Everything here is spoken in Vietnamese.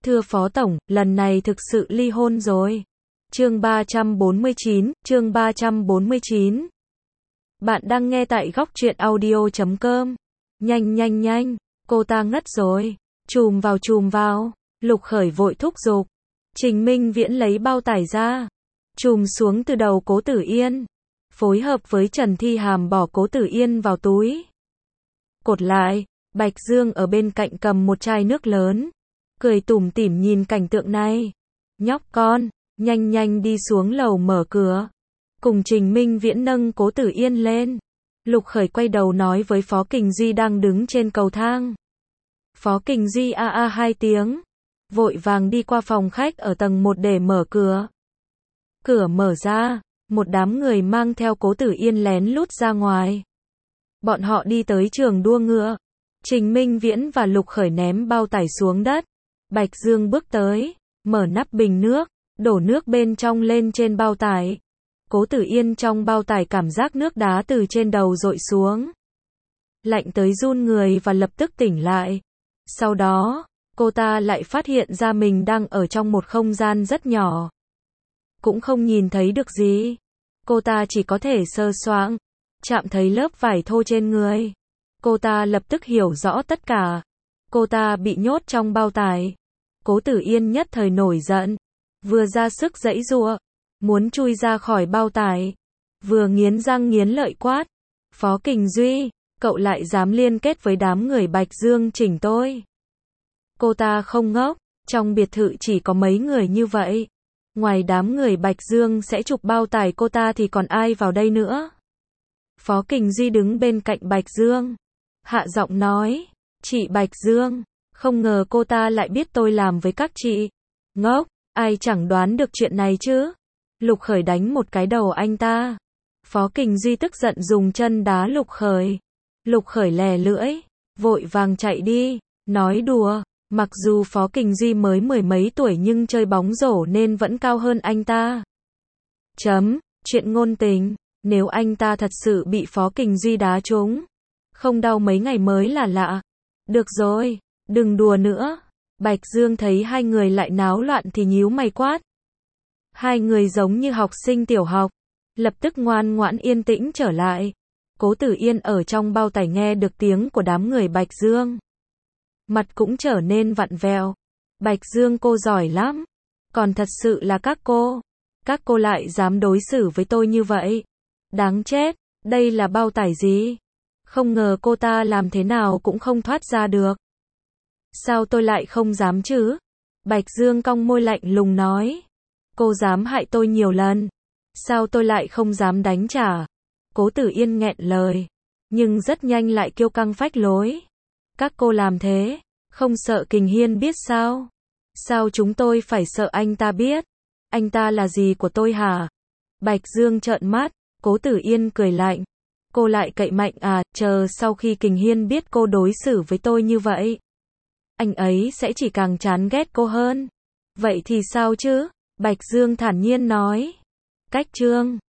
Thưa Phó Tổng, lần này thực sự ly hôn rồi. Chương 349. Bạn đang nghe tại góc truyện audio.com. Nhanh, cô ta ngất rồi. Chùm vào. Lục Khởi vội thúc giục. Trình Minh Viễn lấy bao tải ra, chùm xuống từ đầu Cố Tử Yên, phối hợp với Trần Thi Hàm bỏ Cố Tử Yên vào túi, cột lại. Bạch Dương ở bên cạnh cầm một chai nước lớn, cười tủm tỉm nhìn cảnh tượng này. Nhóc con, nhanh đi xuống lầu mở cửa. Cùng Trình Minh Viễn nâng Cố Tử Yên lên. Lục Khởi quay đầu nói với Phó Kình Duy đang đứng trên cầu thang. Phó Kình Duy a hai tiếng, vội vàng đi qua phòng khách ở tầng 1 để mở cửa. Cửa mở ra, một đám người mang theo Cố Tử Yên lén lút ra ngoài. Bọn họ đi tới trường đua ngựa. Trình Minh Viễn và Lục Khởi ném bao tải xuống đất. Bạch Dương bước tới, mở nắp bình nước, đổ nước bên trong lên trên bao tải. Cố Tử Yên trong bao tải cảm giác nước đá từ trên đầu dội xuống, lạnh tới run người và lập tức tỉnh lại. Sau đó, cô ta lại phát hiện ra mình đang ở trong một không gian rất nhỏ. Cũng không nhìn thấy được gì. Cô ta chỉ có thể sơ soạng chạm thấy lớp vải thô trên người. Cô ta lập tức hiểu rõ tất cả. Cô ta bị nhốt trong bao tải. Cố Tử Yên nhất thời nổi giận, vừa ra sức giãy giụa, muốn chui ra khỏi bao tải, vừa nghiến răng nghiến lợi quát. Phó Kình Duy, cậu lại dám liên kết với đám người Bạch Dương chỉnh tôi. Cô ta không ngốc, trong biệt thự chỉ có mấy người như vậy. Ngoài đám người Bạch Dương sẽ chụp bao tải cô ta thì còn ai vào đây nữa. Phó Kình Duy đứng bên cạnh Bạch Dương, hạ giọng nói, chị Bạch Dương, không ngờ cô ta lại biết tôi làm với các chị. Ngốc, ai chẳng đoán được chuyện này chứ. Lục Khởi đánh một cái đầu anh ta. Phó Kình Duy tức giận dùng chân đá Lục Khởi. Lục Khởi lè lưỡi, vội vàng chạy đi. Nói đùa, mặc dù Phó Kình Duy mới mười mấy tuổi nhưng chơi bóng rổ nên vẫn cao hơn anh ta. Chuyện ngôn tình, nếu anh ta thật sự bị Phó Kình Duy đá trúng, không đau mấy ngày mới là lạ. Được rồi, đừng đùa nữa. Bạch Dương thấy hai người lại náo loạn thì nhíu mày quát. Hai người giống như học sinh tiểu học, lập tức ngoan ngoãn yên tĩnh trở lại. Cố Tử Yên ở trong bao tải nghe được tiếng của đám người Bạch Dương, mặt cũng trở nên vặn vẹo. Bạch Dương, cô giỏi lắm. Còn thật sự là các cô lại dám đối xử với tôi như vậy. Đáng chết, đây là bao tải gì? Không ngờ cô ta làm thế nào cũng không thoát ra được. Sao tôi lại không dám chứ? Bạch Dương cong môi lạnh lùng nói. Cô dám hại tôi nhiều lần. Sao tôi lại không dám đánh trả? Cố Tử Yên nghẹn lời, nhưng rất nhanh lại kiêu căng phách lối. Các cô làm thế, không sợ Kình Hiên biết sao? Sao chúng tôi phải sợ anh ta biết? Anh ta là gì của tôi hả? Bạch Dương trợn mắt. Cố Tử Yên cười lạnh. Cô lại cậy mạnh à? Chờ sau khi Kình Hiên biết cô đối xử với tôi như vậy, anh ấy sẽ chỉ càng chán ghét cô hơn. Vậy thì sao chứ? Bạch Dương thản nhiên nói. Cách chương